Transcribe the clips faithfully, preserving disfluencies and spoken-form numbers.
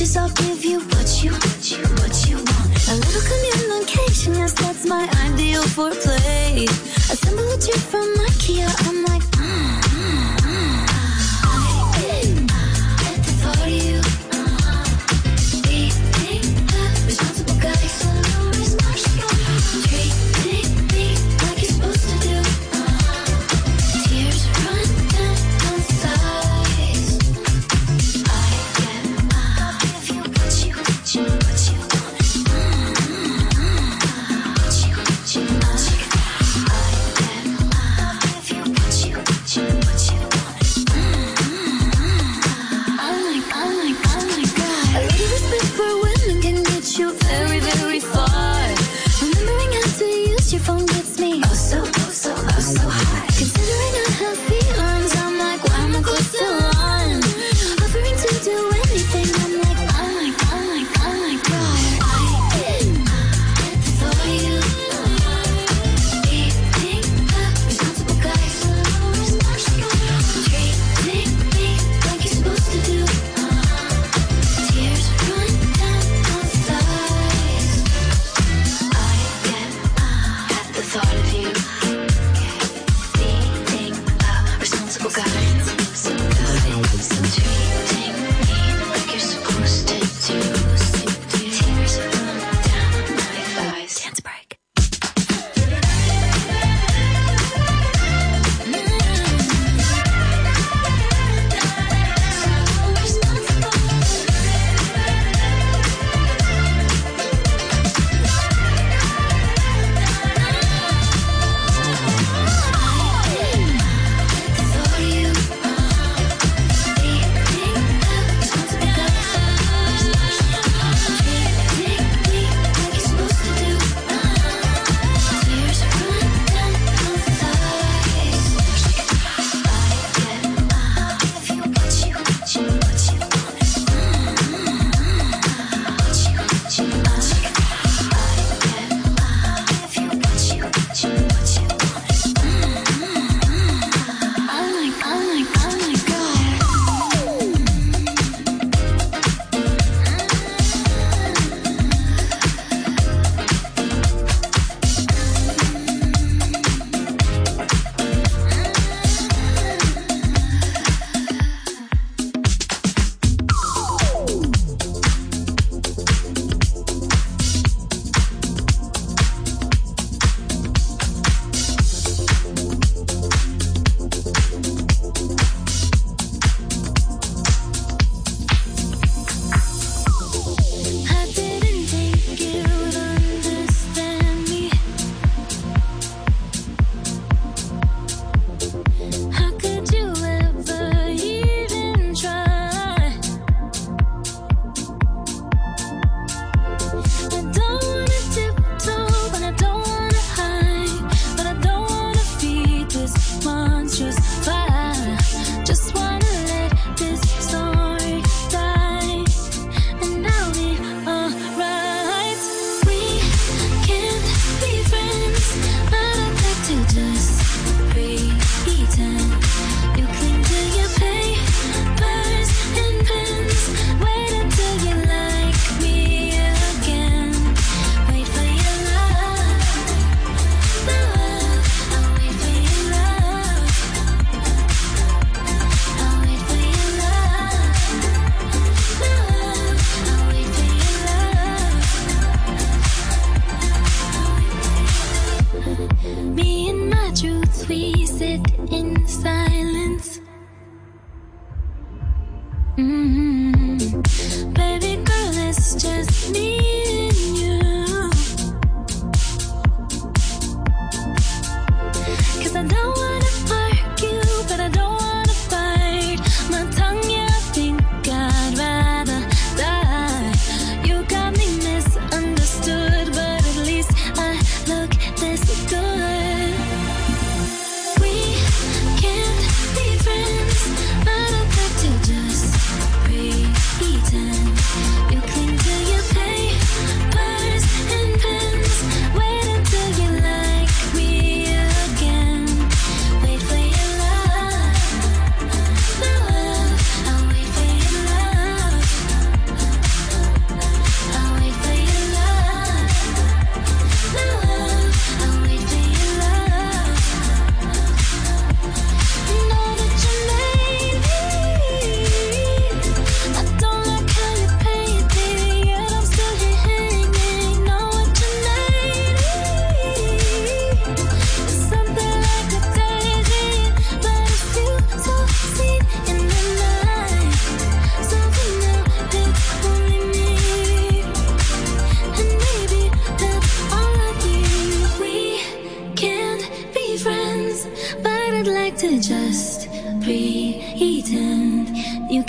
wishes, I'll give you what you, what you, what you want. A little communication, yes, that's my ideal foreplay. Assemble a trip from IKEA, I'm like, mm, mm, mm. I get the thought of you. Uh-huh. Being the responsible guy, so no is marshmallow. Treating me like you're supposed to do. Uh-huh. Tears run down both sides. I get, uh, give you what you, what you, what you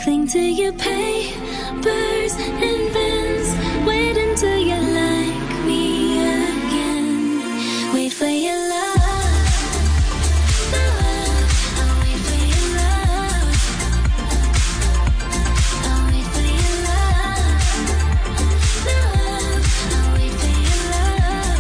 cling to your papers and pens. Wait until you like me again. Wait for your love. I'll wait for your love. I'll wait for your love. I'll wait for your love.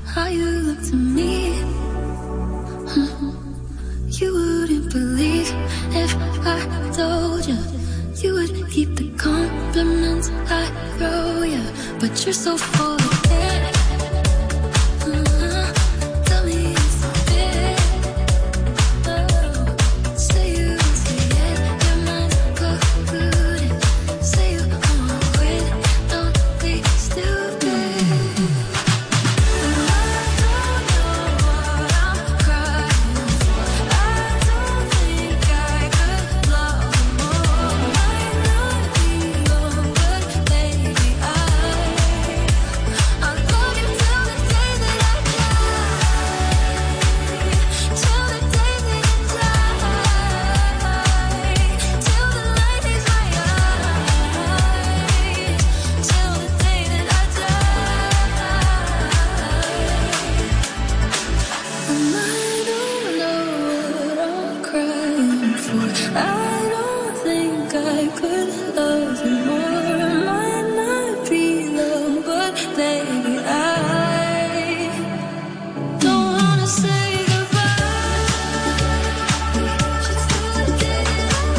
how you look to me. Mhm. You wouldn't believe if I told you. You would keep the compliments I throw you, but you're so full of it. Uh-huh. Tell me it's a bit. Oh, say you say it, your mind's polluted. Say you wanna quit, don't be stupid. I don't know what I'm crying for. I don't think I could love you more. Might not be long, but maybe I I love you till the day that I die. Till the day that I die. Till the light leaves my eyes. Till the day that I die. And I don't know what I'm crying for. I don't think I could love you more. It might not be long, but baby, I don't wanna say goodbye. Just till the day that I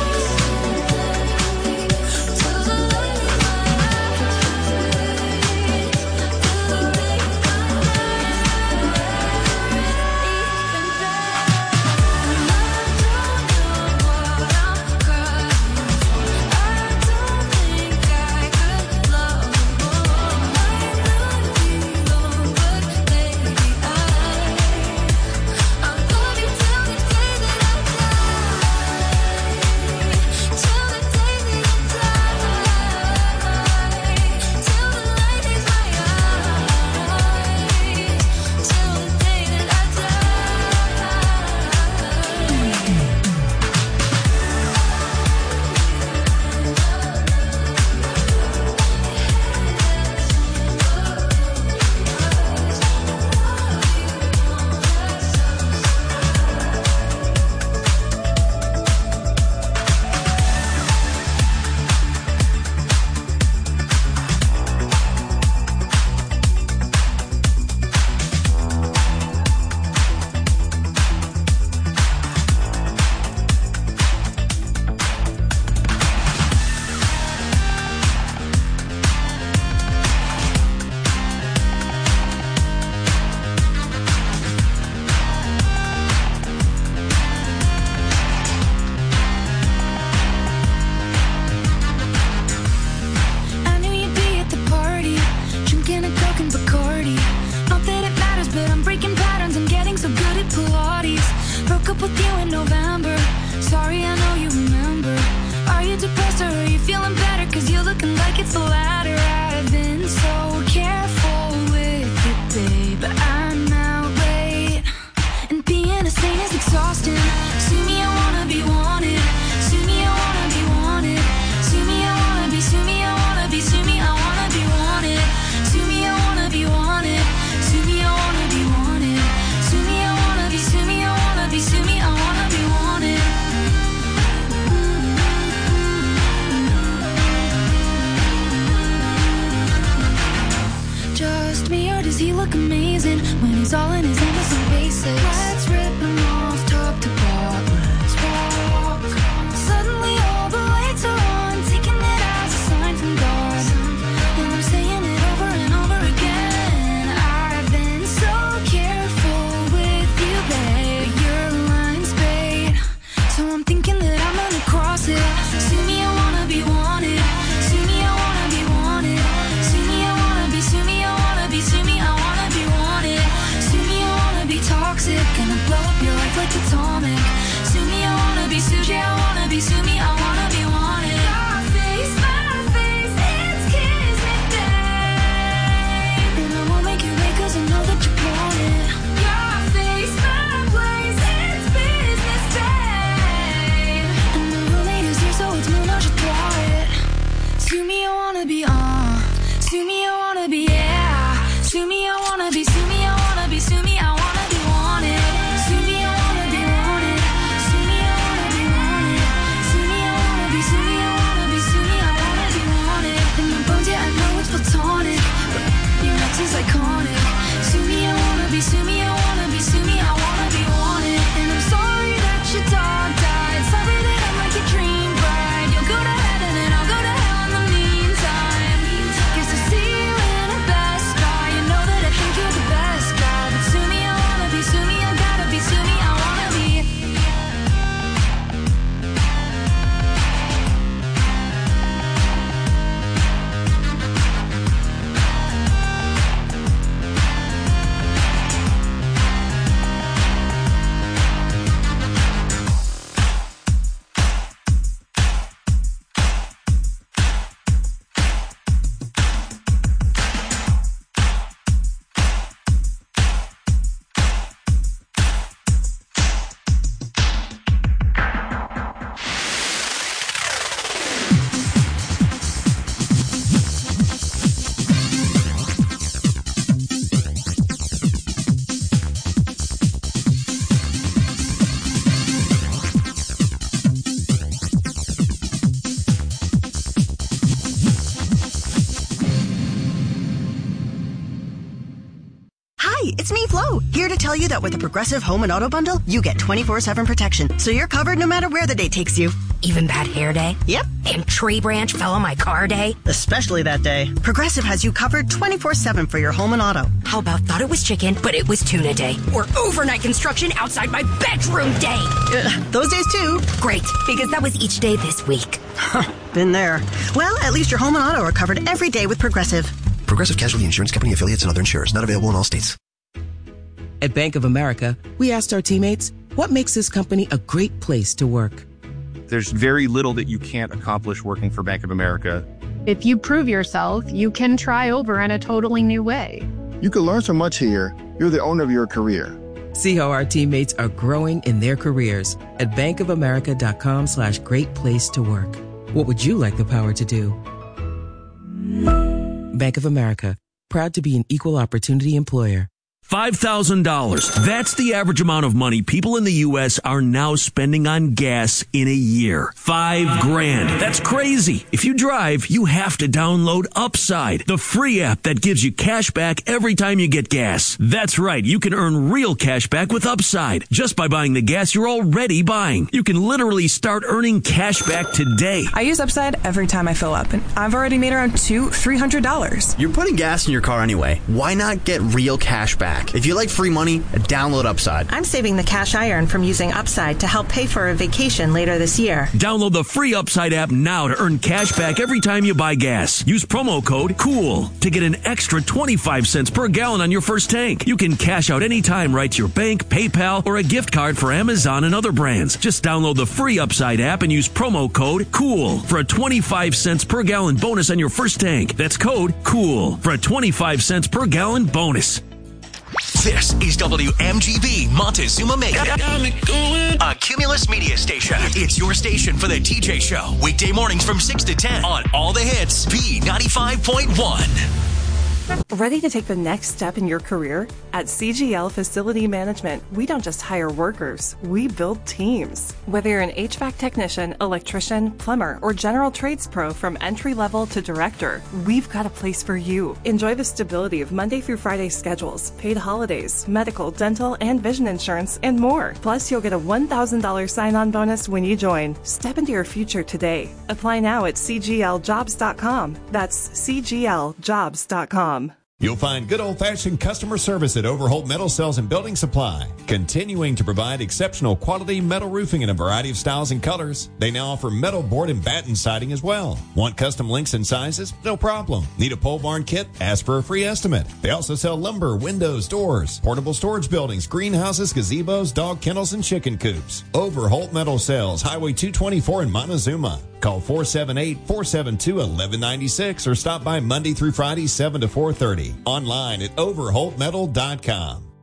die. Till the light in my eyes. Till the day I I knew you'd be at the party, drinking a Coke and Bacardi. Not that it matters, but I'm breaking patterns. I'm getting so good at Pilates. Broke up with you in November. Sorry, I know you remember. Are you depressed or are you feeling better? Cause you're looking like it's the latter. I've been so careful with it, babe, but I'm out late. And being a saint is exhausting. See me, I wanna be wanted. See me, I wanna be wanted. See me, I wanna be, see me, I wanna be, see me, I wanna be wanted. See me, I wanna be wanted. See me, I wanna be wanted. See me, I wanna be, see me, I wanna be, see me, I wanna be wanted. Just me, or does he look amazing when he's all in his innocent basics? Let's rip him off top to bottom. Let's walk. Suddenly all the lights are on, taking it as a sign from God. And I'm saying it over and over again. I've been so careful with you, babe. Your line's bait, so I'm thinking that I'm gonna cross it. See me, I wanna be wanted. See me, I wanna be wanted. See me, I wanna be, see me, I wanna be, see me, I wanna be wanted. See me, I wanna be toxic, gonna blow up your life wanna be, sue me, I wanna be, sue me, I wanna be wanted. And I'm sorry that your dog died. Sorry that I'm like your dream bride. You'll go to heaven and I'll go to hell in the meantime. Guess I'll see you in a Best Buy. You know that I think you're the best guy. But sue me, I wanna be, sue me, I gotta be, sue me, I wanna be. It's me, Flo, here to tell you that with the Progressive Home and Auto Bundle, you get twenty-four seven protection, so you're covered no matter where the day takes you. Even bad hair day? Yep. And tree branch fell on my car day? Especially that day. Progressive has you covered twenty-four seven for your home and auto. How about thought it was chicken, but it was tuna day? Or overnight construction outside my bedroom day? Uh, those days too. Great, because that was each day this week. Been there. Well, at least your home and auto are covered every day with Progressive. Progressive Casualty Insurance Company, affiliates, and other insurers. Not available in all states. At Bank of America, we asked our teammates, what makes this company a great place to work? There's very little that you can't accomplish working for Bank of America. If you prove yourself, you can try over in a totally new way. You can learn so much here. You're the owner of your career. See how our teammates are growing in their careers at bankofamerica.com slash great place to work. What would you like the power to do? Bank of America, proud to be an equal opportunity employer. five thousand dollars. That's the average amount of money people in the U S are now spending on gas in a year. Five grand. That's crazy. If you drive, you have to download Upside, the free app that gives you cash back every time you get gas. That's right. You can earn real cash back with Upside just by buying the gas you're already buying. You can literally start earning cash back today. I use Upside every time I fill up, and I've already made around two, three hundred dollars. You're putting gas in your car anyway. Why not get real cash back? If you like free money, download Upside. I'm saving the cash I earn from using Upside to help pay for a vacation later this year. Download the free Upside app now to earn cash back every time you buy gas. Use promo code COOL to get an extra twenty-five cents per gallon on your first tank. You can cash out anytime right to your bank, PayPal, or a gift card for Amazon and other brands. Just download the free Upside app and use promo code COOL for a twenty-five cents per gallon bonus on your first tank. That's code COOL for a twenty-five cents per gallon bonus. This is W M G B Montezuma Mega, a Cumulus media station. It's your station for the T J Show. Weekday mornings from six to ten on all the hits. B ninety-five point one. Ready to take the next step in your career? At C G L Facility Management, we don't just hire workers, we build teams. Whether you're an H V A C technician, electrician, plumber, or general trades pro from entry level to director, we've got a place for you. Enjoy the stability of Monday through Friday schedules, paid holidays, medical, dental, and vision insurance, and more. Plus, you'll get a one thousand dollars sign-on bonus when you join. Step into your future today. Apply now at c g l jobs dot com. That's c g l jobs dot com. You'll find good old-fashioned customer service at Overholt Metal Sales and Building Supply, continuing to provide exceptional quality metal roofing in a variety of styles and colors. They now offer metal board and batten siding as well. Want custom links and sizes? No problem. Need a pole barn kit? Ask for a free estimate. They also sell lumber, windows, doors, portable storage buildings, greenhouses, gazebos, dog kennels, and chicken coops. Overholt Metal Sales, Highway two twenty-four in Montezuma. Call four seven eight, four seven two, one one nine six or stop by Monday through Friday, seven to four thirty. Online at overholt metal dot com.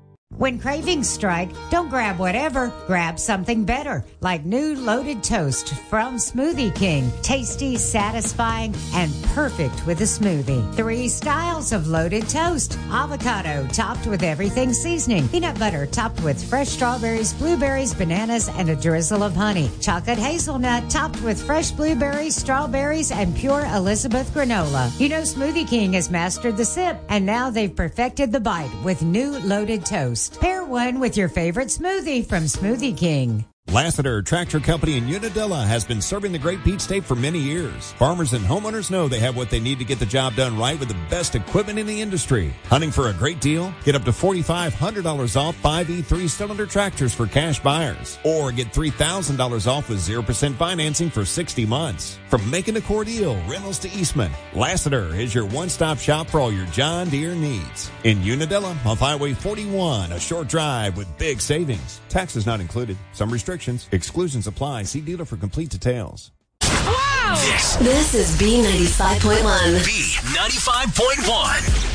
When cravings strike, don't grab whatever, grab something better, like new loaded toast from Smoothie King. Tasty, satisfying, and perfect with a smoothie. Three styles of loaded toast. Avocado topped with everything seasoning. Peanut butter topped with fresh strawberries, blueberries, bananas, and a drizzle of honey. Chocolate hazelnut topped with fresh blueberries, strawberries, and pure Elizabeth granola. You know Smoothie King has mastered the sip, and now they've perfected the bite with new loaded toast. Pair one with your favorite smoothie from Smoothie King. Lassiter Tractor Company in Unadilla has been serving the Great Peach State for many years. Farmers and homeowners know they have what they need to get the job done right with the best equipment in the industry. Hunting for a great deal? Get up to four thousand five hundred dollars off five E three-cylinder tractors for cash buyers. Or get three thousand dollars off with zero percent financing for sixty months. From Macon to Cordele, Reynolds to Eastman, Lassiter is your one-stop shop for all your John Deere needs. In Unadilla, off Highway forty-one, a short drive with big savings. Taxes not included. Some restrictions. Exclusions apply. See dealer for complete details. Wow! This, This is B ninety-five point one. B ninety-five point one.